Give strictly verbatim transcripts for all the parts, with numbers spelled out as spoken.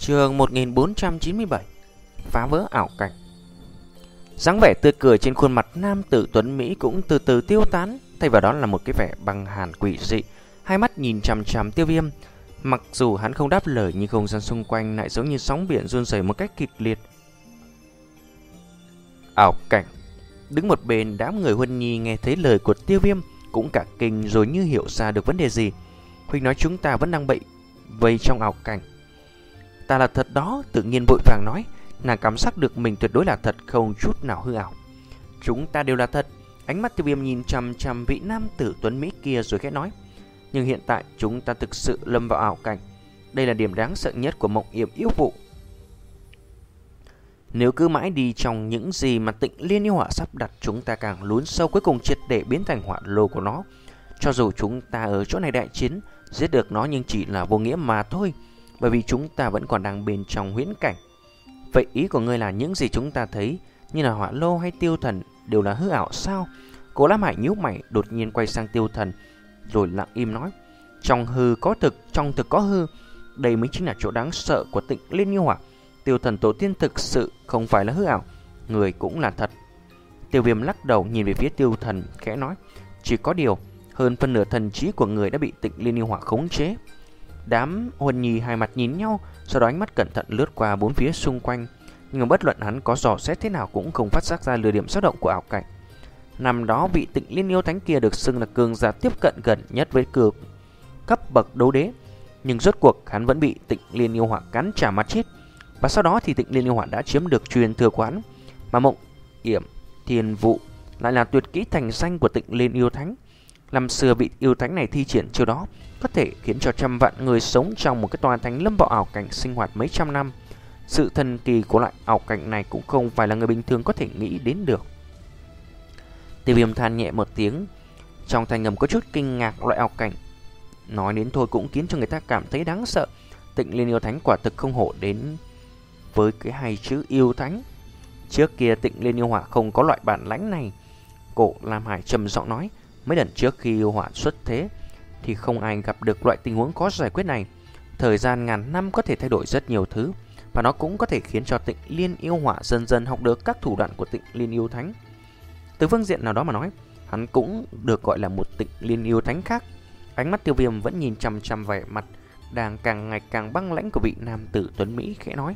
Chương một nghìn bốn trăm chín mươi bảy. Phá vỡ ảo cảnh. Dáng vẻ tươi cười trên khuôn mặt nam tử tuấn Mỹ cũng từ từ tiêu tán, thay vào đó là một cái vẻ băng hàn quỷ dị, hai mắt nhìn chằm chằm Tiêu Viêm. Mặc dù hắn không đáp lời, nhưng không gian xung quanh lại giống như sóng biển run rẩy một cách kịch liệt. Ảo cảnh. Đứng một bên, đám người Huân Nhi nghe thấy lời của Tiêu Viêm cũng cả kinh, rồi như hiểu ra được vấn đề gì. Huynh nói chúng ta vẫn đang bị vây trong ảo cảnh. Ta là thật đó, tự nhiên vội vàng nói. Nàng cảm giác được mình tuyệt đối là thật, không chút nào hư ảo. Chúng ta đều là thật. Ánh mắt Tiêu Viêm nhìn chằm chằm vị nam tử tuấn Mỹ kia rồi khẽ nói. Nhưng hiện tại chúng ta thực sự lâm vào ảo cảnh. Đây là điểm đáng sợ nhất của mộng yểm yêu vụ. Nếu cứ mãi đi trong những gì mà Tịnh Liên yêu họa sắp đặt, chúng ta càng lún sâu, cuối cùng triệt để biến thành họa lô của nó. Cho dù chúng ta ở chỗ này đại chiến, giết được nó, nhưng chỉ là vô nghĩa mà thôi, bởi vì chúng ta vẫn còn đang bên trong huyễn cảnh. Vậy ý của ngươi là những gì chúng ta thấy, như là họa lô hay tiêu thần, đều là hư ảo sao? Cố Lam Hải nhíu mày, đột nhiên quay sang tiêu thần, rồi lặng im nói. Trong hư có thực, trong thực có hư. Đây mới chính là chỗ đáng sợ của Tịnh Liên yêu họa. Tiêu thần tổ tiên thực sự không phải là hư ảo, người cũng là thật. Tiêu Viêm lắc đầu nhìn về phía tiêu thần, khẽ nói. Chỉ có điều, hơn phân nửa thần trí của người đã bị Tịnh Liên yêu họa khống chế. Đám Huân Nhi hai mặt nhìn nhau, sau đó ánh mắt cẩn thận lướt qua bốn phía xung quanh, nhưng mà bất luận hắn có dò xét thế nào cũng không phát giác ra lửa điểm dao động của ảo cảnh. Năm đó vị Tịnh Liên yêu thánh kia được xưng là cường giả tiếp cận gần nhất với cường cấp bậc đấu đế, nhưng rốt cuộc hắn vẫn bị Tịnh Liên yêu họa cắn trả mà chết. Và sau đó thì Tịnh Liên yêu họa đã chiếm được truyền thừa của hắn, mà mộng yểm thiên vụ lại là tuyệt kỹ thành danh của Tịnh Liên yêu thánh. Năm xưa vị yêu thánh này thi triển chiêu đó có thể khiến cho trăm vạn người sống trong một cái tòa thành lâm vào ảo cảnh sinh hoạt mấy trăm năm. Sự thần kỳ của loại ảo cảnh này cũng không phải là người bình thường có thể nghĩ đến được. Tiêu Viêm than nhẹ một tiếng, trong thanh ngầm có chút kinh ngạc. Loại ảo cảnh nói đến thôi cũng khiến cho người ta cảm thấy đáng sợ. Tịnh Liên yêu thánh quả thực không hổ đến với cái hai chữ yêu thánh. Trước kia Tịnh Liên yêu họa không có loại bản lãnh này. Cổ Lam Hải trầm giọng nói. Mấy lần trước khi yêu họa xuất thế thì không ai gặp được loại tình huống khó giải quyết này. Thời gian ngàn năm có thể thay đổi rất nhiều thứ, và nó cũng có thể khiến cho Tịnh Liên yêu họa dần dần học được các thủ đoạn của Tịnh Liên yêu thánh. Từ phương diện nào đó mà nói, hắn cũng được gọi là một Tịnh Liên yêu thánh khác. Ánh mắt Tiêu Viêm vẫn nhìn chằm chằm vẻ mặt đang càng ngày càng băng lãnh của vị nam tử tuấn Mỹ, khẽ nói.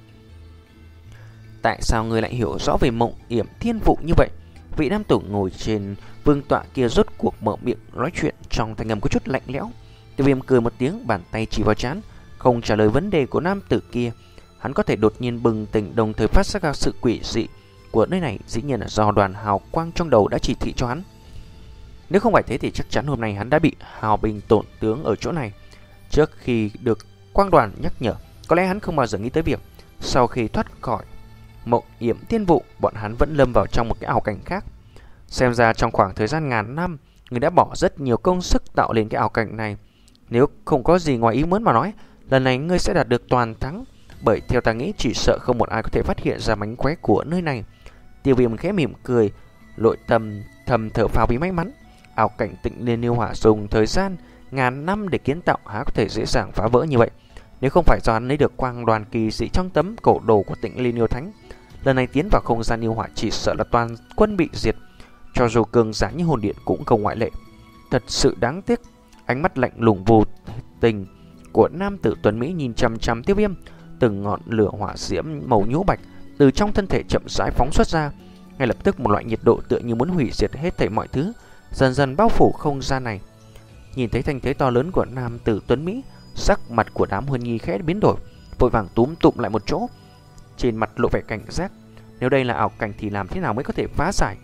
Tại sao người lại hiểu rõ về mộng yểm thiên vụ như vậy? Vị nam tử ngồi trên vương tọa kia rốt cuộc mở miệng nói chuyện trong thanh âm có chút lạnh lẽo. Tiêu Viêm cười một tiếng, bàn tay chỉ vào trán, không trả lời vấn đề của nam tử kia. Hắn có thể đột nhiên bừng tỉnh, đồng thời phát ra sự quỷ dị của nơi này, dĩ nhiên là do đoàn hào quang trong đầu đã chỉ thị cho hắn. Nếu không phải thế thì chắc chắn hôm nay hắn đã bị hào bình tổn tướng ở chỗ này. Trước khi được quang đoàn nhắc nhở, có lẽ hắn không bao giờ nghĩ tới việc sau khi thoát khỏi mộng yểm thiên vụ, bọn hắn vẫn lâm vào trong một cái ảo cảnh khác. Xem ra trong khoảng thời gian ngàn năm, người đã bỏ rất nhiều công sức tạo lên cái ảo cảnh này. Nếu không có gì ngoài ý muốn mà nói, lần này ngươi sẽ đạt được toàn thắng, bởi theo ta nghĩ chỉ sợ không một ai có thể phát hiện ra mánh khóe của nơi này. Tiêu Viêm khẽ mỉm cười, nội tâm thầm thở phào vì may mắn. Ảo cảnh Tịnh Liên yêu họa dùng thời gian ngàn năm để kiến tạo, há có thể dễ dàng phá vỡ như vậy. Nếu không phải do hắn lấy được quang đoàn kỳ dị trong tấm cổ đồ của Tịnh Liên yêu thánh, lần này tiến vào không gian yêu họa chỉ sợ là toàn quân bị diệt, cho dù cường giả như hồn điện cũng không ngoại lệ. Thật sự đáng tiếc. Ánh mắt lạnh lùng vô tình của nam tử tuấn Mỹ nhìn chằm chằm Tiêu Viêm, từng ngọn lửa hỏa diễm màu nhũ bạch từ trong thân thể chậm rãi phóng xuất ra. Ngay lập tức một loại nhiệt độ tựa như muốn hủy diệt hết thảy mọi thứ dần dần bao phủ không gian này. Nhìn thấy thanh thế to lớn của nam tử tuấn Mỹ, sắc mặt của đám Huân Nhi khẽ biến đổi, vội vàng túm tụm lại một chỗ, trên mặt lộ vẻ cảnh giác. Nếu đây là ảo cảnh thì làm thế nào mới có thể phá giải?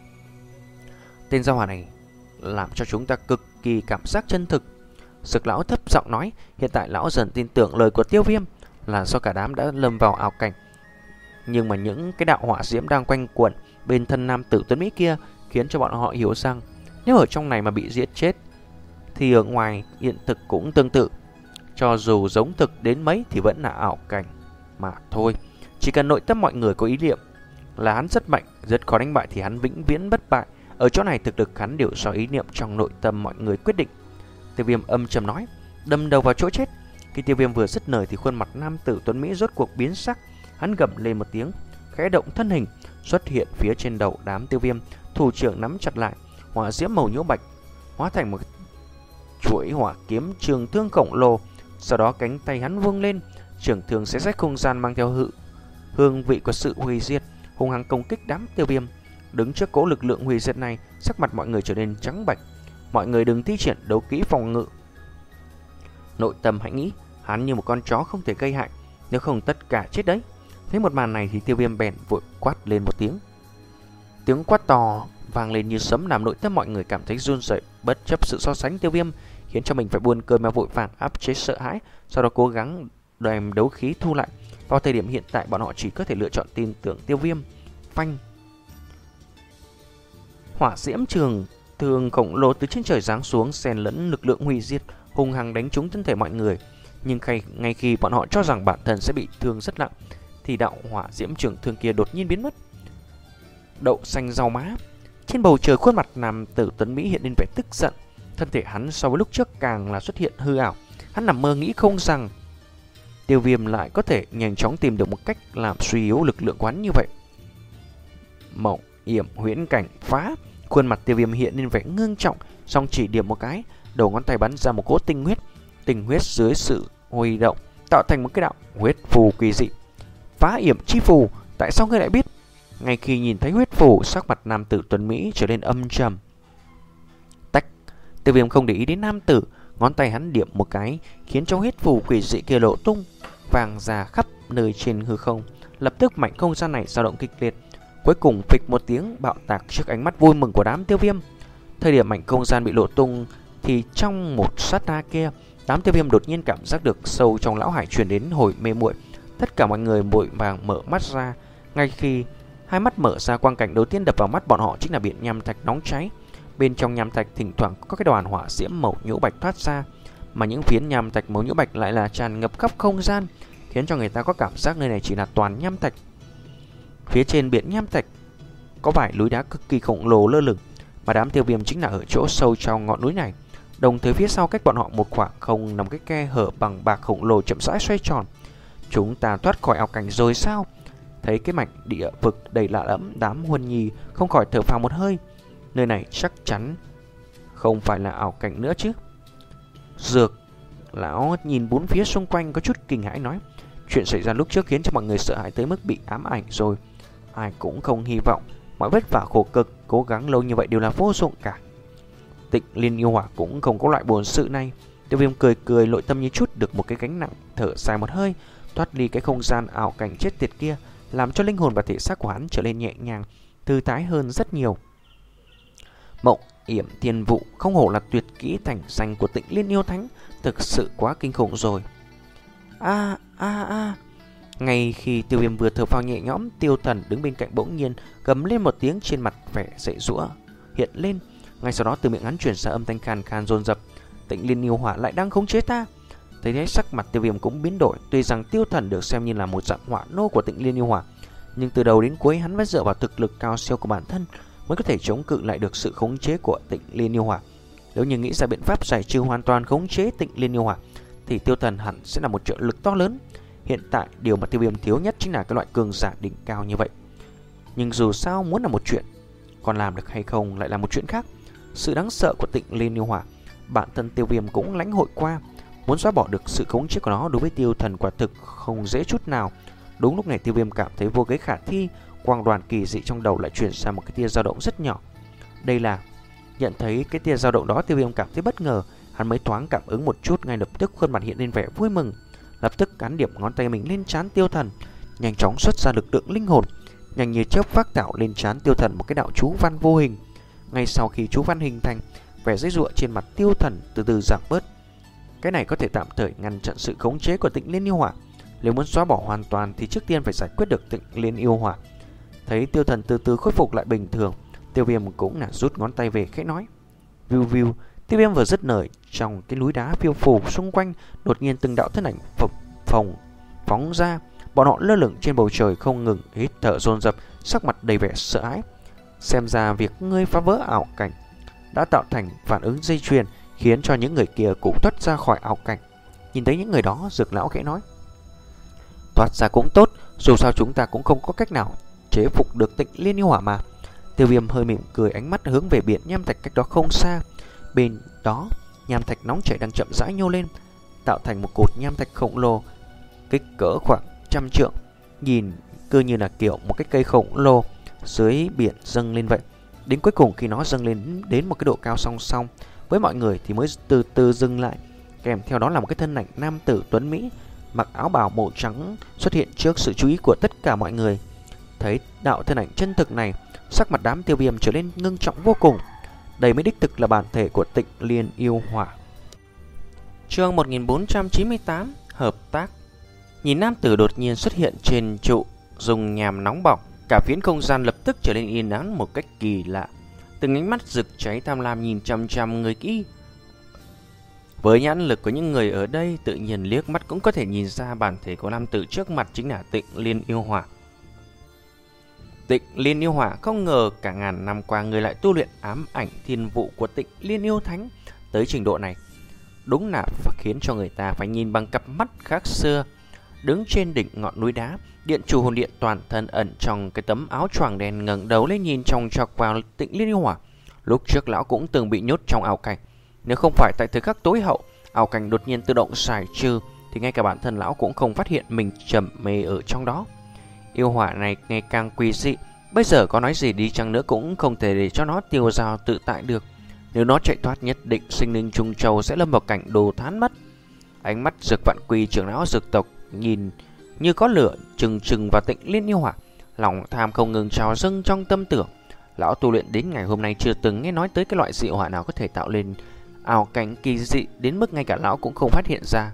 Tên gia hỏa này làm cho chúng ta cực kỳ cảm giác chân thực. Sực lão thấp giọng nói. Hiện tại lão dần tin tưởng lời của Tiêu Viêm là do cả đám đã lâm vào ảo cảnh. Nhưng mà những cái đạo hỏa diễm đang quanh quẩn bên thân nam tử tuấn Mỹ kia khiến cho bọn họ hiểu rằng nếu ở trong này mà bị giết chết thì ở ngoài hiện thực cũng tương tự. Cho dù giống thực đến mấy thì vẫn là ảo cảnh mà thôi. Chỉ cần nội tâm mọi người có ý niệm là hắn rất mạnh, rất khó đánh bại thì hắn vĩnh viễn bất bại. Ở chỗ này thực lực hắn đều do ý niệm trong nội tâm mọi người quyết định. Tiêu Viêm âm trầm nói. Đâm đầu vào chỗ chết. Khi Tiêu Viêm vừa dứt lời thì khuôn mặt nam tử tuấn Mỹ rốt cuộc biến sắc. Hắn gầm lên một tiếng, khẽ động thân hình, xuất hiện phía trên đầu đám Tiêu Viêm, thủ trưởng nắm chặt lại, hỏa diễm màu nhũ bạch hóa thành một chuỗi hỏa kiếm trường thương khổng lồ. Sau đó cánh tay hắn vung lên, trường thương xé rách không gian mang theo hự hương vị của sự hủy diệt, hung hăng công kích đám Tiêu Viêm. Đứng trước cỗ lực lượng hủy diệt này, sắc mặt mọi người trở nên trắng bệch. Mọi người đừng thi triển đấu kỹ phòng ngự. Nội tâm hãy nghĩ, hắn như một con chó không thể gây hại, nếu không tất cả chết đấy. Thấy một màn này thì Tiêu Viêm bèn vội quát lên một tiếng. Tiếng quát to vang lên như sấm làm nội tâm mọi người cảm thấy run rẩy. Bất chấp sự so sánh, Tiêu Viêm khiến cho mình phải buồn cười mà vội vàng áp chế sợ hãi, sau đó cố gắng đem đấu khí thu lại. Vào thời điểm hiện tại, bọn họ chỉ có thể lựa chọn tin tưởng Tiêu Viêm. Phanh! Hỏa diễm trường thương khổng lồ từ trên trời giáng xuống, xen lẫn lực lượng hủy diệt, hung hăng đánh trúng thân thể mọi người. Nhưng ngay, ngay khi bọn họ cho rằng bản thân sẽ bị thương rất nặng, thì đạo hỏa diễm trường thương kia đột nhiên biến mất. Đậu xanh rau má. Trên bầu trời, khuôn mặt nam tử tuấn Mỹ hiện lên vẻ tức giận. Thân thể hắn so với lúc trước càng là xuất hiện hư ảo. Hắn nằm mơ nghĩ không rằng Tiêu Viêm lại có thể nhanh chóng tìm được một cách làm suy yếu lực lượng quán như vậy. Mộng yểm huyễn cảnh phá. Khuôn mặt Tiêu Viêm hiện lên vẻ ngưng trọng, song chỉ điểm một cái, đầu ngón tay bắn ra một cỗ tinh huyết. Tinh huyết dưới sự huy động tạo thành một cái đạo huyết phù kỳ dị. Phá yểm chi phù, tại sao ngươi lại biết? Ngay khi nhìn thấy huyết phù, sắc mặt nam tử tuấn Mỹ trở nên âm trầm. Tách. Tiêu Viêm không để ý đến nam tử, ngón tay hắn điểm một cái, khiến cho huyết phù quỷ dị kia lộ tung, vàng ra khắp nơi trên hư không. Lập tức mảnh không gian này dao động kịch liệt. Cuối cùng phịch một tiếng bạo tạc trước ánh mắt vui mừng của đám Tiêu Viêm. Thời điểm mảnh không gian bị lộ tung thì trong một sát na kia, đám Tiêu Viêm đột nhiên cảm giác được sâu trong lão hải truyền đến hồi mê muội. Tất cả mọi người vội vàng mở mắt ra. Ngay khi hai mắt mở ra, quang cảnh đầu tiên đập vào mắt bọn họ chính là biển nham thạch nóng cháy. Bên trong nham thạch thỉnh thoảng có cái đoàn hỏa diễm màu nhũ bạch thoát ra, mà những phiến nham thạch màu nhũ bạch lại là tràn ngập khắp không gian, khiến cho người ta có cảm giác nơi này chỉ là toàn nham thạch. Phía trên biển nham thạch có vài núi đá cực kỳ khổng lồ lơ lửng, mà đám Tiêu Viêm chính là ở chỗ sâu trong ngọn núi này. Đồng thời phía sau cách bọn họ một khoảng không nằm cái khe hở bằng bạc khổng lồ chậm rãi xoay tròn. Chúng ta thoát khỏi ảo cảnh rồi sao? Thấy cái mảnh địa vực đầy lạ lẫm, đám Huân Nhi không khỏi thở phào một hơi. Nơi này chắc chắn không phải là ảo cảnh nữa chứ. Dược lão nhìn bốn phía xung quanh có chút kinh hãi nói, chuyện xảy ra lúc trước khiến cho mọi người sợ hãi tới mức bị ám ảnh rồi. Ai cũng không hy vọng mọi vất vả khổ cực, cố gắng lâu như vậy đều là vô dụng cả. Tịnh Liên Yêu Hỏa cũng không có loại buồn sự này. Tiêu Viêm cười cười, nội tâm như chút được một cái gánh nặng, thở dài một hơi, thoát ly cái không gian ảo cảnh chết tiệt kia, làm cho linh hồn và thể xác của hắn trở nên nhẹ nhàng, thư thái hơn rất nhiều. Mộng yểm thiên vụ không hổ là tuyệt kỹ thành danh của Tịnh Liên Yêu Thánh, thực sự quá kinh khủng rồi. A a a. Ngay khi Tiêu Viêm vừa thở phào nhẹ nhõm, Tiêu Thần đứng bên cạnh bỗng nhiên gầm lên một tiếng, trên mặt vẻ dễ dũa hiện lên. Ngay sau đó từ miệng hắn truyền ra âm thanh khàn khàn dồn dập, Tịnh Liên Yêu Hỏa lại đang khống chế ta. Thấy thế sắc mặt Tiêu Viêm cũng biến đổi. Tuy rằng Tiêu Thần được xem như là một dạng hỏa nô của Tịnh Liên Yêu Hỏa, nhưng từ đầu đến cuối hắn vẫn dựa vào thực lực cao siêu của bản thân mới có thể chống cự lại được sự khống chế của Tịnh Liên Yêu Hỏa. Nếu như nghĩ ra biện pháp giải trừ hoàn toàn khống chế Tịnh Liên Yêu Hỏa thì Tiêu Thần hẳn sẽ là một trợ lực to lớn. Hiện tại điều mà Tiêu Viêm thiếu nhất chính là cái loại cường giả đỉnh cao như vậy. Nhưng dù sao muốn là một chuyện, còn làm được hay không lại là một chuyện khác. Sự đáng sợ của Tịnh Liên Yêu Hỏa, bản thân Tiêu Viêm cũng lãnh hội qua. Muốn xóa bỏ được sự khống chế của nó đối với Tiêu Thần quả thực không dễ chút nào. Đúng lúc này Tiêu Viêm cảm thấy vô kế khả thi, quang đoàn kỳ dị trong đầu lại truyền ra một cái tia dao động rất nhỏ. Đây là... Nhận thấy cái tia dao động đó, Tiêu Viêm cảm thấy bất ngờ. Hắn mới thoáng cảm ứng một chút, ngay lập tức khuôn mặt hiện lên vẻ vui mừng. Lập tức cán điểm ngón tay mình lên trán Tiêu Thần, nhanh chóng xuất ra lực lượng linh hồn, nhanh như chớp phát tạo lên trán Tiêu Thần một cái đạo chú văn vô hình. Ngay sau khi chú văn hình thành, vẻ dãy dụa trên mặt Tiêu Thần từ từ giảm bớt. Cái này có thể tạm thời ngăn chặn sự khống chế của Tịnh Liên Yêu Hỏa. Nếu muốn xóa bỏ hoàn toàn thì trước tiên phải giải quyết được Tịnh Liên Yêu Hỏa. Thấy Tiêu Thần từ từ khôi phục lại bình thường, Tiêu Viêm cũng là rút ngón tay về khẽ nói. Viu viu. Tiêu Viêm vừa dứt lời, trong cái núi đá phiêu phù xung quanh đột nhiên từng đạo thân ảnh phập phồng phóng ra. Bọn họ lơ lửng trên bầu trời không ngừng hít thở dồn dập, sắc mặt đầy vẻ sợ hãi. Xem ra việc ngươi phá vỡ ảo cảnh đã tạo thành phản ứng dây chuyền, khiến cho những người kia cũng thoát ra khỏi ảo cảnh. Nhìn thấy những người đó, Dược lão khẽ nói: thoát ra cũng tốt, dù sao chúng ta cũng không có cách nào chế phục được Tịnh Liên yêu hỏa mà. Tiêu Viêm hơi mỉm cười, ánh mắt hướng về biển nham thạch cách đó không xa. Bên đó, nham thạch nóng chảy đang chậm rãi nhô lên, tạo thành một cột nham thạch khổng lồ, kích cỡ khoảng trăm trượng, nhìn cứ như là kiểu một cái cây khổng lồ dưới biển dâng lên vậy. Đến cuối cùng, khi nó dâng lên đến một cái độ cao song song với mọi người thì mới từ từ dừng lại. Kèm theo đó là một cái thân ảnh nam tử tuấn mỹ mặc áo bào màu trắng xuất hiện trước sự chú ý của tất cả mọi người. Thấy đạo thân ảnh chân thực này, sắc mặt đám Tiêu Viêm trở nên ngưng trọng vô cùng. Đây mới đích thực là bản thể của Tịnh Liên yêu hỏa. Chương một nghìn bốn trăm chín mươi tám: Hợp tác. Nhìn nam tử đột nhiên xuất hiện trên trụ dùng nhàm nóng bỏng, cả phiến không gian lập tức trở nên yên ắng một cách kỳ lạ. Từng ánh mắt rực cháy tham lam nhìn chăm chăm người kỹ. Với nhãn lực của những người ở đây, tự nhiên liếc mắt cũng có thể nhìn ra bản thể của nam tử trước mặt chính là Tịnh Liên yêu hỏa. Tịnh Liên yêu hỏa, không ngờ cả ngàn năm qua người lại tu luyện ám ảnh thiên vụ của Tịnh Liên yêu thánh tới trình độ này. Đúng là khiến cho người ta phải nhìn bằng cặp mắt khác xưa. Đứng trên đỉnh ngọn núi đá, điện chủ hồn điện toàn thân ẩn trong cái tấm áo choàng đen ngẩng đầu lên nhìn trong chọc vào Tịnh Liên yêu hỏa. Lúc trước lão cũng từng bị nhốt trong ảo cảnh, nếu không phải tại thời khắc tối hậu ảo cảnh đột nhiên tự động giải trừ thì ngay cả bản thân lão cũng không phát hiện mình trầm mê ở trong đó. Yêu hỏa này ngày càng quỷ dị, bây giờ có nói gì đi chăng nữa cũng không thể để cho nó tiêu dao tự tại được. Nếu nó chạy thoát, nhất định sinh linh Trung Châu sẽ lâm vào cảnh đồ thán mất. Ánh mắt Dược Vạn Quy, trưởng lão dược tộc, nhìn như có lửa trừng trừng vào Tịnh Liên yêu hỏa, lòng tham không ngừng trào dâng trong tâm tưởng. Lão tu luyện đến ngày hôm nay chưa từng nghe nói tới cái loại dị hỏa nào có thể tạo lên ảo cảnh kỳ dị đến mức ngay cả lão cũng không phát hiện ra.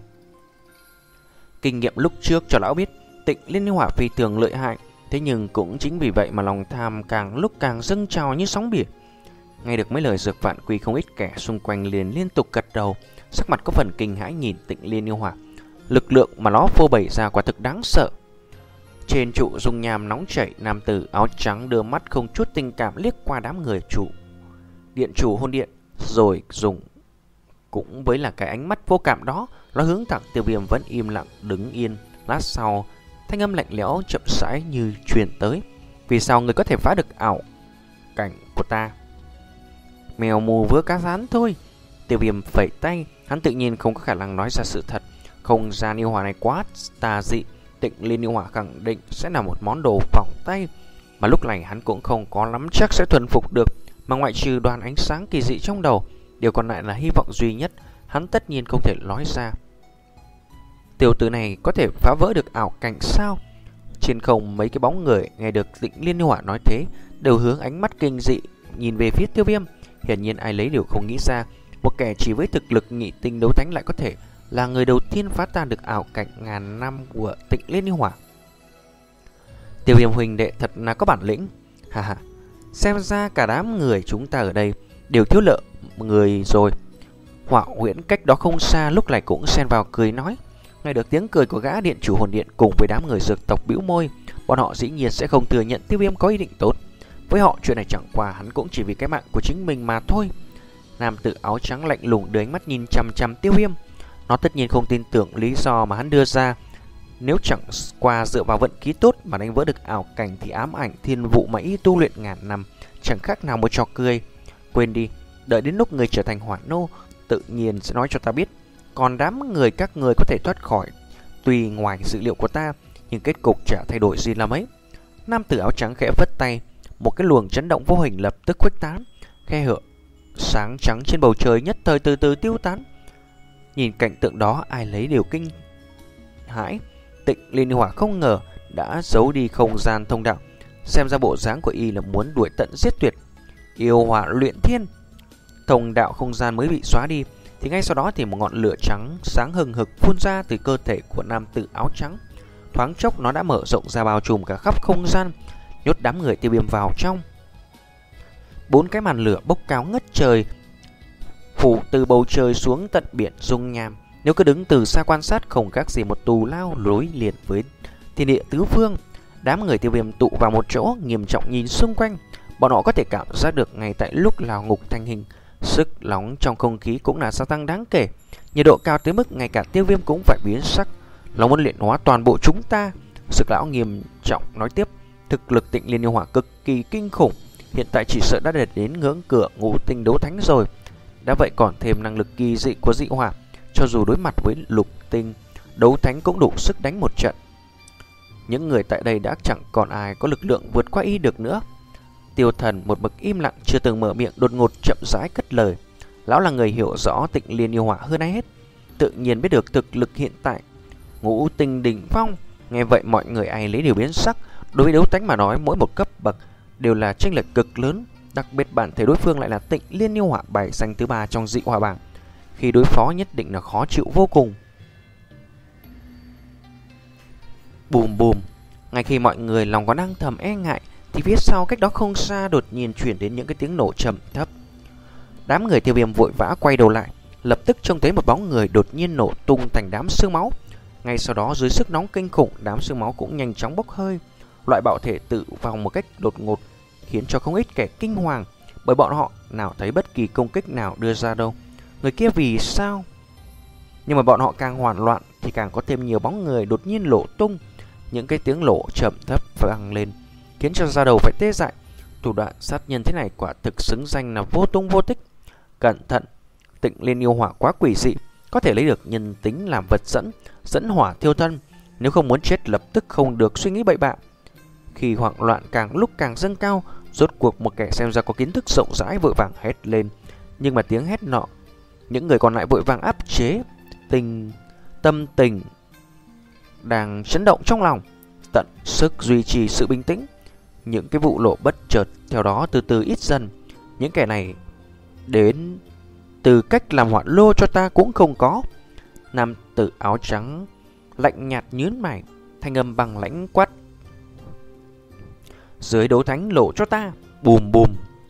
Kinh nghiệm lúc trước cho lão biết Tịnh Liên yêu hỏa phi thường lợi hại, thế nhưng cũng chính vì vậy mà lòng tham càng lúc càng dâng trào như sóng biển. Nghe được mấy lời Dược Vạn Quy, không ít kẻ xung quanh liền liên tục gật đầu, sắc mặt có phần kinh hãi nhìn Tịnh Liên yêu hỏa. Lực lượng mà nó phô bày ra quả thực đáng sợ. Trên trụ dung nham nóng chảy, nam tử áo trắng đưa mắt không chút tình cảm liếc qua đám người chủ điện chủ hôn điện, rồi dùng cũng với là cái ánh mắt vô cảm đó, nó hướng thẳng Tiêu Viêm vẫn im lặng đứng yên. Lát sau, thanh âm lạnh lẽo chậm rãi như truyền tới: vì sao người có thể phá được ảo cảnh của ta? Mèo mù vớ cá rán thôi. Tiêu Viêm phẩy tay, hắn tự nhiên không có khả năng nói ra sự thật. Không gian yêu hỏa này quá tà dị, Tịnh Liên yêu hỏa khẳng định sẽ là một món đồ vòng tay, mà lúc này hắn cũng không có lắm chắc sẽ thuần phục được, mà ngoại trừ đoàn ánh sáng kỳ dị trong đầu, điều còn lại là hy vọng duy nhất, hắn tất nhiên không thể nói ra. Tiểu tử này có thể phá vỡ được ảo cảnh sao? Trên không, mấy cái bóng người nghe được Tịnh Liên yêu hỏa nói thế đều hướng ánh mắt kinh dị nhìn về phía Tiêu Viêm. Hiển nhiên ai lấy đều không nghĩ ra một kẻ chỉ với thực lực nhị tinh đấu thánh lại có thể là người đầu tiên phá tan được ảo cảnh ngàn năm của Tịnh Liên yêu hỏa. Tiêu Viêm huynh đệ thật là có bản lĩnh. Ha ha, xem ra cả đám người chúng ta ở đây đều thiếu nợ người rồi. Hỏa Huyễn cách đó không xa lúc này cũng xen vào cười nói. Nghe được tiếng cười của gã điện chủ hồn điện cùng với đám người dược tộc bĩu môi, bọn họ dĩ nhiên sẽ không thừa nhận Tiêu Viêm có ý định tốt. Với họ chuyện này chẳng qua hắn cũng chỉ vì cái mạng của chính mình mà thôi. Nam tử áo trắng lạnh lùng đưa ánh mắt nhìn chằm chằm Tiêu Viêm. Nó tất nhiên không tin tưởng lý do mà hắn đưa ra. Nếu chẳng qua dựa vào vận khí tốt mà đánh vỡ được ảo cảnh thì ám ảnh thiên vụ mà y tu luyện ngàn năm chẳng khác nào một trò cười. Quên đi, đợi đến lúc người trở thành hỏa nô tự nhiên sẽ nói cho ta biết. Còn đám người các người có thể thoát khỏi tùy ngoài dự liệu của ta, nhưng kết cục chả thay đổi gì là mấy. Nam tử áo trắng khẽ vất tay, một cái luồng chấn động vô hình lập tức khuếch tán. Khe hở sáng trắng trên bầu trời nhất thời từ từ tiêu tán. Nhìn cảnh tượng đó, ai lấy đều kinh hãi. Tịnh Liên yêu hỏa không ngờ đã giấu đi không gian thông đạo, xem ra bộ dáng của y là muốn đuổi tận giết tuyệt. Yêu hỏa luyện thiên, thông đạo không gian mới bị xóa đi thì ngay sau đó thì một ngọn lửa trắng sáng hừng hực phun ra từ cơ thể của nam tử áo trắng. Thoáng chốc nó đã mở rộng ra bao trùm cả khắp không gian, nhốt đám người Tiêu Viêm vào trong. Bốn cái màn lửa bốc cao ngất trời, phủ từ bầu trời xuống tận biển dung nham. Nếu cứ đứng từ xa quan sát không khác gì một tù lao lối liền với thiên địa tứ phương. Đám người Tiêu Viêm tụ vào một chỗ, nghiêm trọng nhìn xung quanh. Bọn họ có thể cảm giác được ngay tại lúc lao ngục thành hình, sức nóng trong không khí cũng là gia tăng đáng kể. nhiệt độ cao tới mức ngay cả Tiêu Viêm cũng phải biến sắc. Nó muốn luyện hóa toàn bộ chúng ta. Sực lão nghiêm trọng nói tiếp, thực lực Tịnh Liên Yêu Hỏa cực kỳ kinh khủng, hiện tại chỉ sợ đã đạt đến ngưỡng cửa ngũ tinh đấu thánh rồi. Đã vậy còn thêm năng lực kỳ dị của dị hỏa, cho dù đối mặt với lục tinh đấu thánh cũng đủ sức đánh một trận. Những người tại đây đã chẳng còn ai có lực lượng vượt qua y được nữa. Tiêu Thần một mực im lặng chưa từng mở miệng, đột ngột chậm rãi cất lời. Lão là người hiểu rõ Tịnh Liên Yêu Hỏa hơn ai hết, tự nhiên biết được thực lực hiện tại ngũ tinh đỉnh phong. Nghe vậy mọi người ai lấy điều biến sắc. Đối với đấu thánh mà nói, mỗi một cấp bậc đều là chênh lệch cực lớn, đặc biệt bản thể đối phương lại là Tịnh Liên Yêu Hỏa bài danh thứ ba trong dị hỏa bảng, khi đối phó nhất định là khó chịu vô cùng. Bùm bùm, ngay khi mọi người lòng còn đang thầm e ngại thì phía sau cách đó không xa đột nhiên chuyển đến những cái tiếng nổ trầm thấp. Đám người Tiêu Viêm vội vã quay đầu lại, lập tức trông thấy một bóng người đột nhiên nổ tung thành đám sương máu. Ngay sau đó dưới sức nóng kinh khủng, đám sương máu cũng nhanh chóng bốc hơi. Loại bạo thể tự vào một cách đột ngột khiến cho không ít kẻ kinh hoàng, bởi bọn họ nào thấy bất kỳ công kích nào đưa ra đâu. Người kia vì sao? Nhưng mà bọn họ càng hoảng loạn thì càng có thêm nhiều bóng người đột nhiên nổ tung. Những cái tiếng nổ trầm thấp vang lên khiến cho da đầu phải tê dại. Thủ đoạn sát nhân thế này quả thực xứng danh là vô tung vô tích. Cẩn thận, Tịnh Liên Yêu Hỏa quá quỷ dị, có thể lấy được nhân tính làm vật dẫn, dẫn hỏa thiêu thân. Nếu không muốn chết lập tức không được suy nghĩ bậy bạ. Khi hoảng loạn càng lúc càng dâng cao, rốt cuộc một kẻ xem ra có kiến thức rộng rãi vội vàng hét lên. Nhưng mà tiếng hét nọ, những người còn lại vội vàng áp chế tình tâm tình đang chấn động trong lòng, tận sức duy trì sự bình tĩnh. Những cái vụ nổ bất chợt theo đó từ từ ít dần. Những kẻ này đến từ cách làm hoạn lô cho ta cũng không có. Nam tử áo trắng lạnh nhạt nhướng mày, thanh âm bằng lãnh quát: dưới đấu thánh lộ cho ta! Bùm bùm,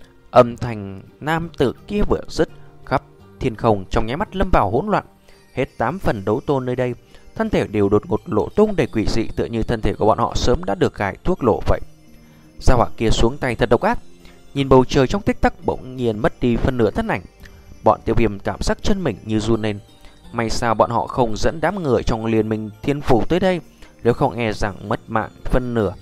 âm thanh nam tử kia vừa dứt, khắp thiên không trong nháy mắt lâm vào hỗn loạn. Hết tám phần đấu tôn nơi đây, thân thể đều đột ngột lộ tung đầy quỷ dị, tựa như thân thể của bọn họ sớm đã được gài thuốc lộ vậy. Gia hỏa kia xuống tay thật độc ác, nhìn bầu trời trong tích tắc bỗng nhiên mất đi phân nửa thân ảnh. Bọn Tiêu Viêm cảm giác chân mình như run lên. May sao bọn họ không dẫn đám người trong liên minh thiên phủ tới đây, nếu không e rằng mất mạng phân nửa.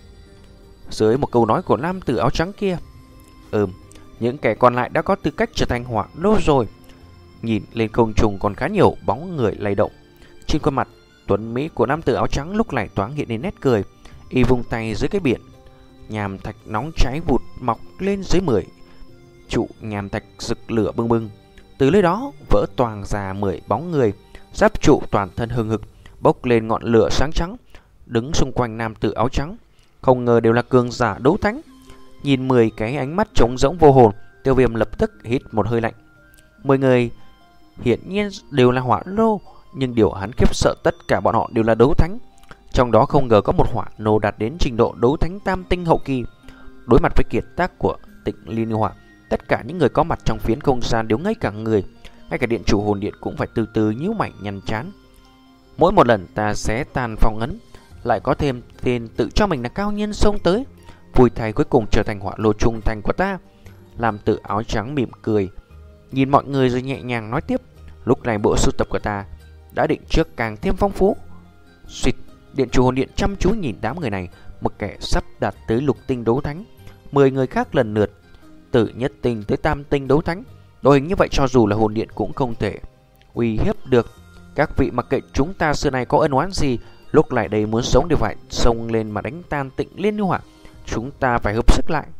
Dưới một câu nói của nam tử áo trắng kia, Ừm, những kẻ còn lại đã có tư cách trở thành hỏa lô rồi. Nhìn lên không trung còn khá nhiều bóng người lay động. Trên khuôn mặt tuấn mỹ của nam tử áo trắng lúc này thoáng hiện lên nét cười. Y vung tay dưới cái biển nhàm thạch nóng cháy vụt mọc lên dưới mười trụ nhàm thạch rực lửa bừng bừng. Từ nơi đó vỡ toang ra mười bóng người, giáp trụ toàn thân hừng hực, bốc lên ngọn lửa sáng trắng, đứng xung quanh nam tử áo trắng. Không ngờ đều là cường giả đấu thánh. Nhìn mười cái ánh mắt trống rỗng vô hồn, Tiêu Viêm lập tức hít một hơi lạnh. Mười người hiển nhiên đều là hỏa lô, nhưng điều hắn khiếp sợ tất cả bọn họ đều là đấu thánh. Trong đó không ngờ có một hỏa lô đạt đến trình độ đấu thánh tam tinh hậu kỳ. Đối mặt với kiệt tác của Tịnh Liên Yêu Hỏa, tất cả những người có mặt trong phiến không gian đều ngây cả người. Ngay cả điện chủ hồn điện cũng phải từ từ nhíu mày nhăn chán. Mỗi một lần ta xé tan phong ấn, lại có thêm tên tự cho mình là cao nhân xông tới, vui thay cuối cùng trở thành hỏa lô trung thành của ta. Làm tự áo trắng mỉm cười, nhìn mọi người rồi nhẹ nhàng nói tiếp: lúc này bộ sưu tập của ta đã định trước càng thêm phong phú. Xịt, điện chủ hồn điện chăm chú nhìn đám người này, một kẻ sắp đạt tới lục tinh đấu thánh, mười người khác lần lượt từ nhất tinh tới tam tinh đấu thánh. Đội hình như vậy cho dù là hồn điện cũng không thể uy hiếp được. Các vị mặc kệ chúng ta xưa nay có ân oán gì, lúc lại đây muốn sống đều phải xông lên mà đánh tan Tịnh Liên Yêu Hỏa. Chúng ta phải hợp sức lại.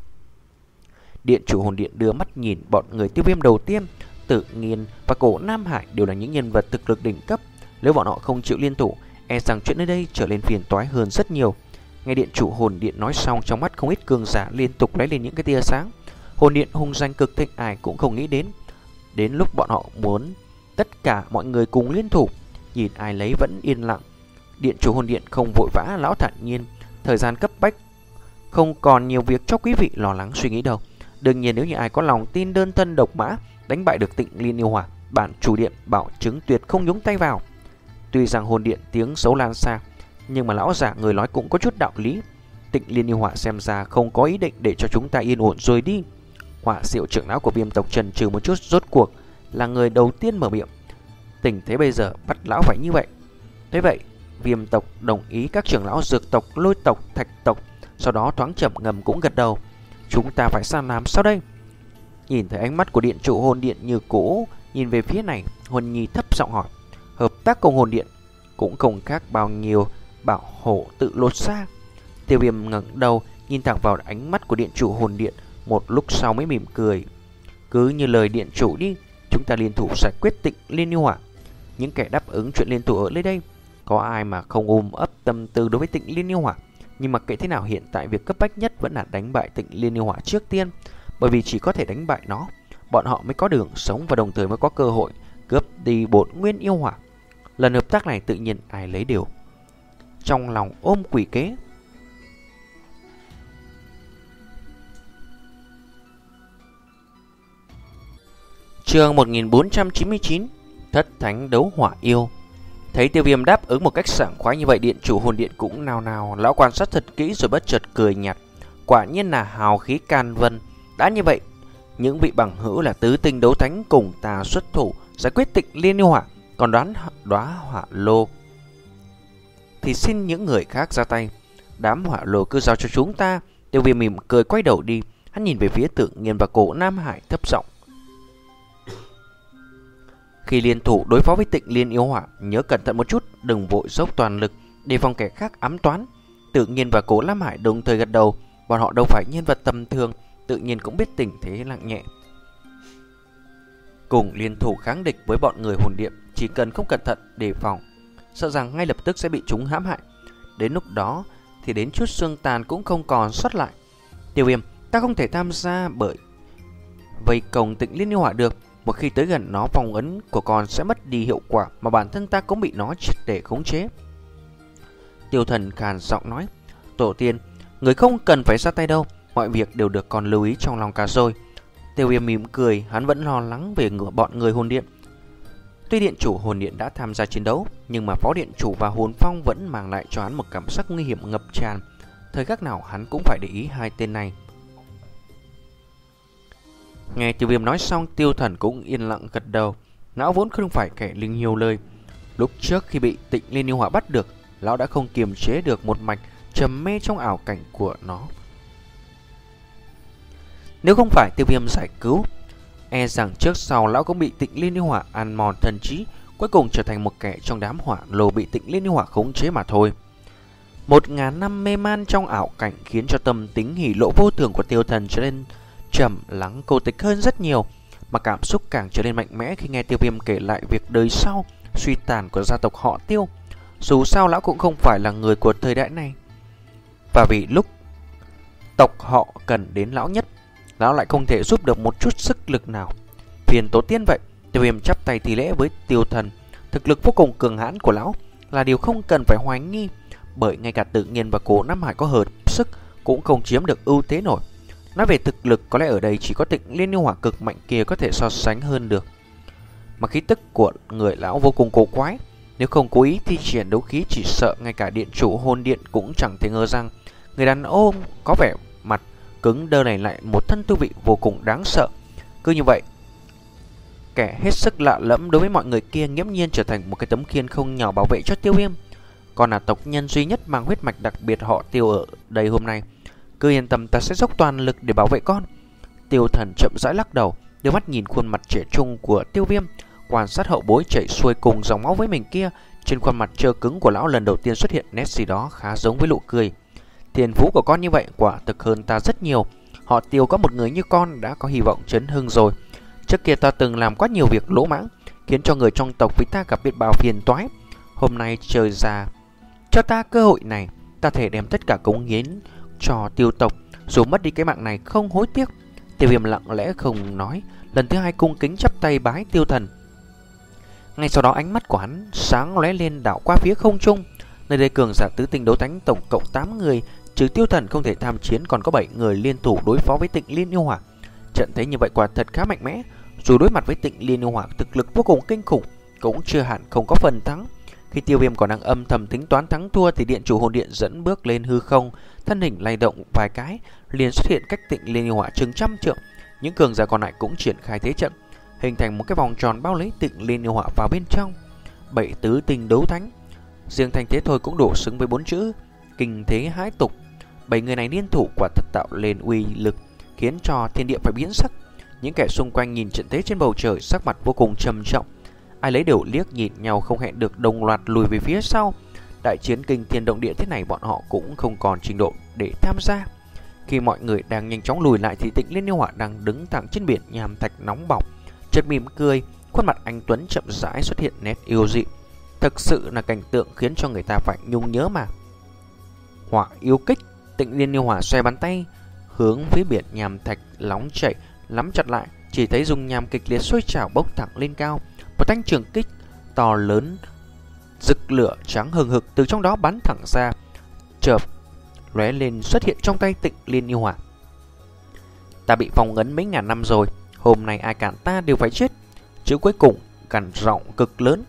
Điện chủ hồn điện đưa mắt nhìn bọn người Tiêu Viêm đầu tiên. Tự Nhiên và Cổ Nam Hải đều là những nhân vật thực lực đỉnh cấp. Nếu bọn họ không chịu liên thủ, e rằng chuyện nơi đây trở lên phiền toái hơn rất nhiều. Nghe điện chủ hồn điện nói xong, trong mắt không ít cường giả liên tục lóe lên những cái tia sáng. Hồn điện hung danh cực thịnh, ai cũng không nghĩ đến. Đến lúc bọn họ muốn tất cả mọi người cùng liên thủ, nhìn ai lấy vẫn yên lặng. Điện chủ hồn điện không vội vã, lão thản nhiên. Thời gian cấp bách, không còn nhiều việc cho quý vị lo lắng suy nghĩ đâu. Đương nhiên nếu như ai có lòng tin đơn thân độc mã đánh bại được Tịnh Liên Yêu Hỏa, bản chủ điện bảo chứng tuyệt không nhúng tay vào. Tuy rằng hồn điện tiếng xấu lan xa, nhưng mà lão giả người nói cũng có chút đạo lý. Tịnh Liên Yêu Hỏa xem ra không có ý định để cho chúng ta yên ổn rồi đi. Hỏa Diệu trưởng lão của Viêm tộc trần trừ một chút, rốt cuộc là người đầu tiên mở miệng. Tình thế bây giờ bắt lão phải như vậy. Thế vậy, Viêm tộc đồng ý các trưởng lão Dược tộc, Lôi tộc, Thạch tộc, sau đó thoáng trầm ngầm cũng gật đầu. Chúng ta phải sang làm sao đây? Nhìn thấy ánh mắt của điện trụ hồn điện như cũ nhìn về phía này, Huân Nhi thấp giọng hỏi. Hợp tác cùng hồn điện cũng không khác bao nhiêu, bảo hộ tự lột xa. Tiêu Viêm ngẩng đầu nhìn thẳng vào ánh mắt của điện trụ hồn điện, một lúc sau mới mỉm cười. Cứ như lời điện chủ đi, chúng ta liên thủ giải quyết Tịnh Liên Yêu Hỏa. Những kẻ đáp ứng chuyện liên thủ ở nơi đây, có ai mà không ôm ấp tâm tư đối với Tịnh Liên Yêu Hỏa. Nhưng mặc kệ thế nào, hiện tại việc cấp bách nhất vẫn là đánh bại Tịnh Liên Yêu Hỏa trước tiên. Bởi vì chỉ có thể đánh bại nó, bọn họ mới có đường sống và đồng thời mới có cơ hội cướp đi bổn nguyên yêu hỏa. Lần hợp tác này tự nhiên ai lấy đều trong lòng ôm quỷ kế. Chương một nghìn bốn trăm chín mươi chín, Thất Thánh Đấu Hỏa Yêu. Thấy Tiêu Viêm đáp ứng một cách sảng khoái như vậy, điện chủ hồn điện cũng nào nào. Lão quan sát thật kỹ rồi bất chợt cười nhạt. Quả nhiên là hào khí can vân. Đã như vậy, những vị bằng hữu là tứ tinh đấu thánh cùng ta xuất thủ giải quyết Tịnh Liên Yêu Hỏa, còn đoán đóa hỏa lô thì xin những người khác ra tay. Đám hỏa lô cứ giao cho chúng ta. Tiêu Viêm mỉm cười quay đầu đi. Hắn nhìn về phía Tự Nhiên và Cổ Nam Hải thấp giọng. Khi liên thủ đối phó với Tịnh Liên Yêu Hỏa, nhớ cẩn thận một chút, đừng vội dốc toàn lực đề phòng kẻ khác ám toán. Tự Nhiên và Cổ Nam Hải đồng thời gật đầu. Bọn họ đâu phải nhân vật tầm thường, tự nhiên cũng biết tình thế nặng nhẹ. Cùng liên thủ kháng địch với bọn người hồn điện, chỉ cần không cẩn thận đề phòng, sợ rằng ngay lập tức sẽ bị chúng hãm hại. Đến lúc đó thì đến chút xương tàn cũng không còn sót lại. Tiêu Viêm, ta không thể tham gia bởi vây công Tịnh Liên Yêu Hỏa được. Một khi tới gần nó, phong ấn của con sẽ mất đi hiệu quả, mà bản thân ta cũng bị nó triệt để khống chế. Tiêu Thần khàn giọng nói. Tổ tiên, người không cần phải ra tay đâu, mọi việc đều được con lưu ý trong lòng cả rồi. Tiêu Viêm mỉm cười, hắn vẫn lo lắng về ngựa bọn người hồn điện. Tuy điện chủ hồn điện đã tham gia chiến đấu, nhưng mà phó điện chủ và hồn phong vẫn mang lại cho hắn một cảm giác nguy hiểm ngập tràn. Thời khắc nào hắn cũng phải để ý hai tên này. Nghe Tiêu Viêm nói xong, Tiêu Thần cũng yên lặng gật đầu. Lão vốn không phải kẻ linh nhiều lời. Lúc trước khi bị Tịnh Liên Yêu Hỏa bắt được, lão đã không kiềm chế được một mạch trầm mê trong ảo cảnh của nó. Nếu không phải Tiêu Viêm giải cứu, e rằng trước sau lão cũng bị Tịnh Liên Yêu Hỏa ăn mòn thần trí, cuối cùng trở thành một kẻ trong đám hỏa lô bị Tịnh Liên Yêu Hỏa khống chế mà thôi. Một ngàn năm mê man trong ảo cảnh khiến cho tâm tính hỉ lộ vô thường của Tiêu Thần trở nên trầm lắng cô tịch hơn rất nhiều, mà cảm xúc càng trở nên mạnh mẽ khi nghe Tiêu Viêm kể lại việc đời sau suy tàn của gia tộc họ Tiêu. Dù sao lão cũng không phải là người của thời đại này, và vì lúc tộc họ cần đến lão nhất, lão lại không thể giúp được một chút sức lực nào. Phiền tổ tiên vậy. Tiêu Viêm chắp tay thi lễ với Tiêu Thần. Thực lực vô cùng cường hãn của lão là điều không cần phải hoài nghi, bởi ngay cả Tự Nhiên và Cổ Nam Hải có hợp sức cũng không chiếm được ưu thế nổi. Nói về thực lực, có lẽ ở đây chỉ có Tịnh Liên Yêu Hỏa cực mạnh kia có thể so sánh hơn được. Mà khí tức của người lão vô cùng cổ quái, nếu không cố ý thi triển đấu khí, chỉ sợ ngay cả điện chủ hồn điện cũng chẳng thể ngờ rằng người đàn ông có vẻ mặt cứng đơ này lại một thân tu vị vô cùng đáng sợ. Cứ như vậy, kẻ hết sức lạ lẫm đối với mọi người kia nghiễm nhiên trở thành một cái tấm khiên không nhỏ bảo vệ cho Tiêu Viêm. Còn là tộc nhân duy nhất mang huyết mạch đặc biệt họ Tiêu ở đây hôm nay, cứ yên tâm, ta sẽ dốc toàn lực để bảo vệ con. Tiêu Thần chậm rãi lắc đầu, đưa mắt nhìn khuôn mặt trẻ trung của Tiêu Viêm, quan sát hậu bối chảy xuôi cùng dòng máu với mình kia. Trên khuôn mặt trơ cứng của lão lần đầu tiên xuất hiện nét gì đó khá giống với nụ cười. Thiên phú của con như vậy quả thực hơn ta rất nhiều. Họ Tiêu có một người như con đã có hy vọng chấn hưng rồi. Trước kia ta từng làm quá nhiều việc lỗ mãng, khiến cho người trong tộc với ta gặp biết bao phiền toái. Hôm nay trời già cho ta cơ hội này, ta thể đem tất cả cống hiến cho Tiêu tộc, dù mất đi cái mạng này không hối tiếc. Tiêu Viêm lặng lẽ không nói, lần thứ hai cung kính chắp tay bái Tiêu Thần. Ngay sau đó ánh mắt của hắn sáng lóe lên đảo qua phía không trung. Nơi đây cường giả tứ tinh đấu thánh tổng cộng tám người, trừ Tiêu Thần không thể tham chiến, còn có bảy người liên thủ đối phó với Tịnh Liên Yêu Hỏa. Trận thế như vậy quả thật khá mạnh mẽ, dù đối mặt với Tịnh Liên Yêu Hỏa thực lực vô cùng kinh khủng, cũng chưa hẳn không có phần thắng. Khi Tiêu Viêm còn đang âm thầm tính toán thắng thua thì điện chủ hồn điện dẫn bước lên hư không, thân hình lay động vài cái liền xuất hiện cách Tịnh Liên Yêu Hỏa chừng trăm trượng. Những cường giả còn lại cũng triển khai thế trận. hình thành một cái vòng tròn bao lấy Tịnh Liên Yêu Hỏa vào bên trong. Bảy tứ tinh đấu thánh, riêng thanh thế thôi cũng đủ xứng với bốn chữ kinh thế hãi tục. Bảy người này liên thủ quả thật tạo lên uy lực khiến cho thiên địa phải biến sắc. Những kẻ xung quanh nhìn trận thế trên bầu trời sắc mặt vô cùng trầm trọng, ai lấy đều liếc nhìn nhau không hẹn được đồng loạt lùi về phía sau. Đại chiến kinh thiên động địa thế này bọn họ cũng không còn trình độ để tham gia. Khi mọi người đang nhanh chóng lùi lại thì Tịnh Liên Yêu Hỏa đang đứng thẳng trên biển nham thạch nóng bỏng, chợt mỉm cười, khuôn mặt anh tuấn chậm rãi xuất hiện nét yêu dị. Thực sự là cảnh tượng khiến cho người ta phải nhung nhớ mà. Hỏa yêu kích. Tịnh Liên Yêu Hỏa xoay bàn tay hướng phía biển nham thạch nóng chảy, nắm chặt lại, chỉ thấy dung nham kịch liệt sôi trào bốc thẳng lên cao. Một thanh trường kích to lớn rực lửa trắng hừng hực từ trong đó bắn thẳng ra, chợp lóe lên xuất hiện trong tay Tịnh Liên Yêu Hỏa. Ta bị phong ấn mấy ngàn năm rồi, hôm nay ai cản ta đều phải chết. Chữ cuối cùng gằn giọng cực lớn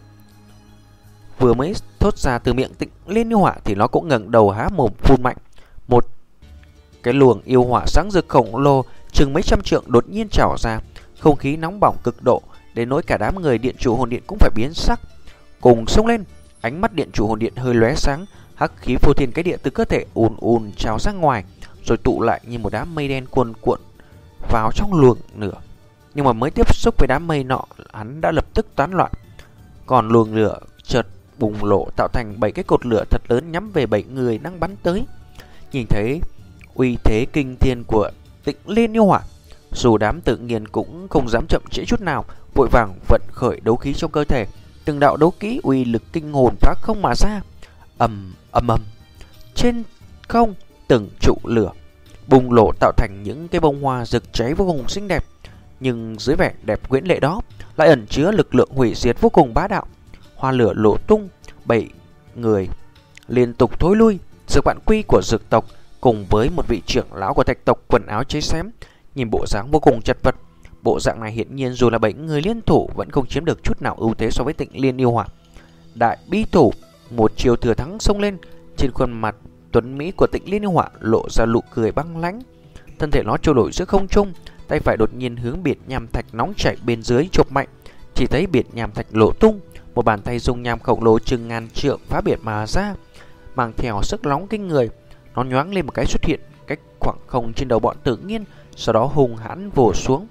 vừa mới thốt ra từ miệng Tịnh Liên Yêu Hỏa thì nó cũng ngẩng đầu há mồm phun mạnh. Một cái luồng yêu hỏa sáng rực khổng lồ chừng mấy trăm trượng đột nhiên trào ra, không khí nóng bỏng cực độ đến nỗi cả đám người Điện Chủ Hồn Điện cũng phải biến sắc, cùng xông lên. Ánh mắt Điện Chủ Hồn Điện hơi lóe sáng, hắc khí phô thiên cái địa từ cơ thể ùn ùn trào ra ngoài, rồi tụ lại như một đám mây đen cuồn cuộn vào trong luồng lửa. Nhưng mà mới tiếp xúc với đám mây nọ, hắn đã lập tức tán loạn. Còn luồng lửa chợt bùng nổ tạo thành bảy cái cột lửa thật lớn nhắm về bảy người đang bắn tới. Nhìn thấy uy thế kinh thiên của Tịnh Liên Yêu Hỏa, dù đám tự nhiên cũng không dám chậm trễ chút nào, vội vàng vận khởi đấu khí trong cơ thể. Từng đạo đấu kỹ uy lực kinh hồn phá không mà ra. Ầm ầm ầm, trên không từng trụ lửa bùng nổ tạo thành những cái bông hoa rực cháy vô cùng xinh đẹp, nhưng dưới vẻ đẹp nguyễn lệ đó lại ẩn chứa lực lượng hủy diệt vô cùng bá đạo. Hoa lửa nổ tung, bảy người liên tục thối lui. Dược Vạn Quy của dược tộc cùng với một vị trưởng lão của thạch tộc quần áo cháy xém, nhìn bộ dáng vô cùng chật vật. Bộ dạng này hiển nhiên dù là bảy người liên thủ vẫn không chiếm được chút nào ưu thế so với Tịnh Liên Yêu Hỏa. Đại bi thủ một chiều thừa thắng xông lên, trên khuôn mặt tuấn mỹ của Tịnh Liên Yêu Hỏa lộ ra nụ cười băng lãnh. Thân thể nó trôi nổi giữa không trung, tay phải đột nhiên hướng biển nham thạch nóng chảy bên dưới chộp mạnh. Chỉ thấy biển nham thạch lộ tung, một bàn tay dung nham khổng lồ chừng ngàn trượng phá biển mà ra, mang theo sức nóng kinh người. Nó nhoáng lên một cái xuất hiện cách khoảng không trên đầu bọn Tự Nhiên, sau đó hùng hãn vồ xuống.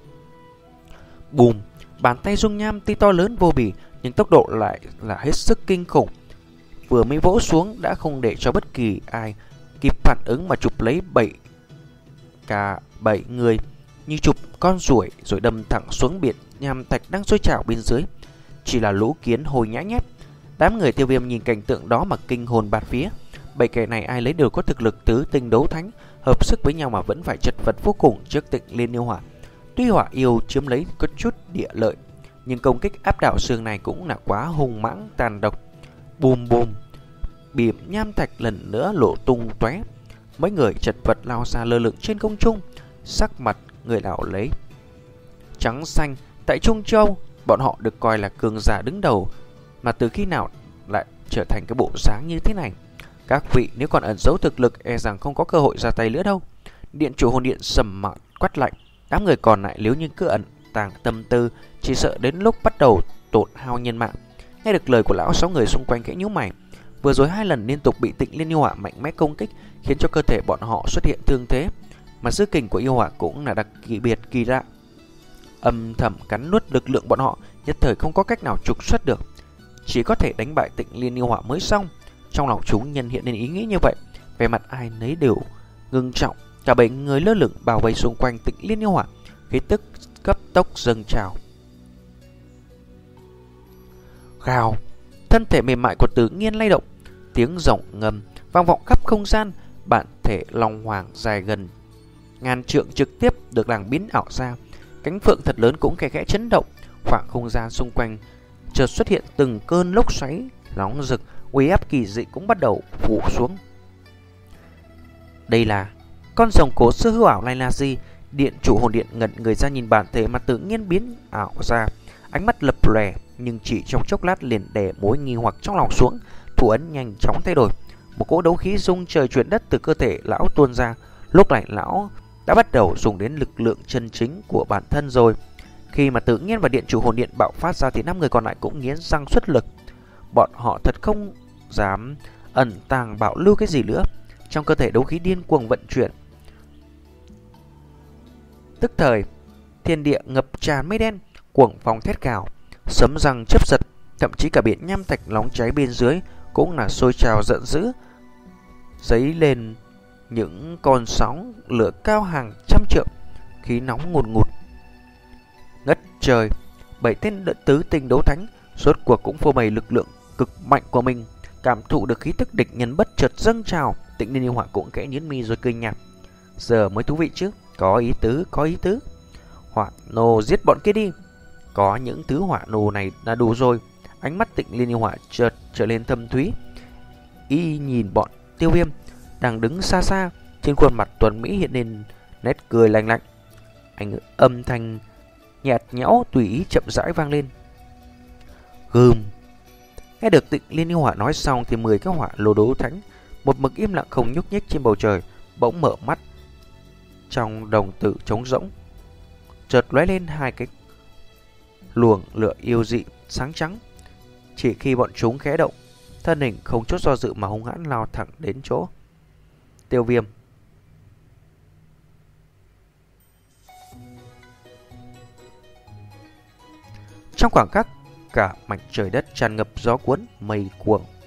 Bùm! Bàn tay dung nham tuy to lớn vô bì, nhưng tốc độ lại là hết sức kinh khủng. Vừa mới vỗ xuống đã không để cho bất kỳ ai kịp phản ứng mà chụp lấy bảy cả bảy người như chụp con ruồi, rồi đâm thẳng xuống biển nham thạch đang sôi trào bên dưới. Chỉ là lũ kiến hồi nhã nhép. Đám người Tiêu Viêm nhìn cảnh tượng đó mà kinh hồn bạt phía. Bảy kẻ này ai lấy đều có thực lực tứ tinh đấu thánh, hợp sức với nhau mà vẫn phải chật vật vô cùng trước Tịnh Liên Yêu Hỏa. Tuy hỏa yêu chiếm lấy có chút địa lợi, nhưng công kích áp đảo xương này cũng là quá hung mãng tàn độc. Bùm bùm, biển nham thạch lần nữa lộ tung tóe. Mấy người chật vật lao ra lơ lửng trên không trung, sắc mặt người nào lấy trắng xanh. Tại Trung Châu, bọn họ được coi là cường giả đứng đầu, mà từ khi nào lại trở thành cái bộ dáng như thế này? Các vị nếu còn ẩn giấu thực lực e rằng không có cơ hội ra tay nữa đâu. Điện Chủ Hồn Điện sầm mặt quát lạnh. Đám người còn lại nếu như cứ ẩn tàng tâm tư, chỉ sợ đến lúc bắt đầu tổn hao nhân mạng. Nghe được lời của lão, sáu người xung quanh khẽ nhíu mày. Vừa rồi hai lần liên tục bị Tịnh Liên Yêu Hỏa mạnh mẽ công kích, khiến cho cơ thể bọn họ xuất hiện thương thế, mà dư kình của yêu hỏa cũng là đặc kỳ biệt kỳ lạ, âm thầm cắn nuốt lực lượng bọn họ, nhất thời không có cách nào trục xuất được, chỉ có thể đánh bại Tịnh Liên Yêu Hỏa mới xong. Trong lòng chúng nhân hiện lên ý nghĩ như vậy, vẻ mặt ai nấy đều ngưng trọng. Cả bảy người lơ lửng bao vây xung quanh Tịnh Liên Yêu Hỏa, khí tức cấp tốc dâng trào. Gào, thân thể mềm mại của Tử Nghiên lay động, tiếng rồng ngầm vang vọng khắp không gian. Bản thể long hoàng dài gần ngàn trượng trực tiếp được nàng biến ảo ra, cánh phượng thật lớn cũng khẽ khẽ chấn động. Khoảng không gian xung quanh chợt xuất hiện từng cơn lốc xoáy nóng rực, uy áp kỳ dị cũng bắt đầu phủ xuống. Đây là con rồng cổ xưa hư ảo này là gì? Điện Chủ Hồn Điện ngẩn người ra nhìn bản thể mà Tự Nhiên biến ảo ra, ánh mắt lập lòe, nhưng chỉ trong chốc lát liền đè mối nghi hoặc trong lòng xuống. Thủ ấn nhanh chóng thay đổi, một cỗ đấu khí rung trời chuyển đất từ cơ thể lão tuôn ra. Lúc này lão đã bắt đầu dùng đến lực lượng chân chính của bản thân rồi. Khi mà Tự Nhiên và Điện Chủ Hồn Điện bạo phát ra thì năm người còn lại cũng nghiến răng xuất lực. Bọn họ thật không dám ẩn tàng bảo lưu cái gì nữa. Trong cơ thể đấu khí điên cuồng vận chuyển. Tức thời, thiên địa ngập tràn mây đen, cuồng phong thét gào, sấm răng chớp giật, thậm chí cả biển nham thạch nóng cháy bên dưới cũng là sôi trào giận dữ, dấy lên những con sóng lửa cao hàng trăm trượng, khí nóng ngùn ngụt. Ngất trời, bảy tên tứ tinh đấu thánh rốt cuộc cũng phô bày lực lượng cực mạnh của mình, cảm thụ được khí tức địch nhân bất chợt dâng trào. Tịnh Liên Yêu Hỏa cũng khẽ nhếch mi rồi cười nhạt. Giờ mới thú vị chứ, có ý tứ, có ý tứ. Hỏa nô giết bọn kia đi. Có những thứ hỏa nô này là đủ rồi. Ánh mắt Tịnh Liên Yêu Hỏa chợt trở lên thâm thúy. Y nhìn bọn Tiêu Viêm đang đứng xa xa, trên khuôn mặt tuấn mỹ hiện lên nét cười lạnh lạnh. Anh âm thanh nhạt nhẽo tùy ý chậm rãi vang lên. Gừm. Nghe được Tịnh Liên Yêu Hỏa nói xong thì mười cái hỏa lô đấu thánh một mực im lặng không nhúc nhích trên bầu trời bỗng mở mắt. Trong đồng tử trống rỗng chợt lóe lên hai cái luồng lửa yêu dị sáng trắng. Chỉ khi bọn chúng khẽ động, thân hình không chút do dự mà hung hãn lao thẳng đến chỗ Tiêu Viêm. Trong khoảng khắc, cả mảnh trời đất tràn ngập gió cuốn mây cuồng.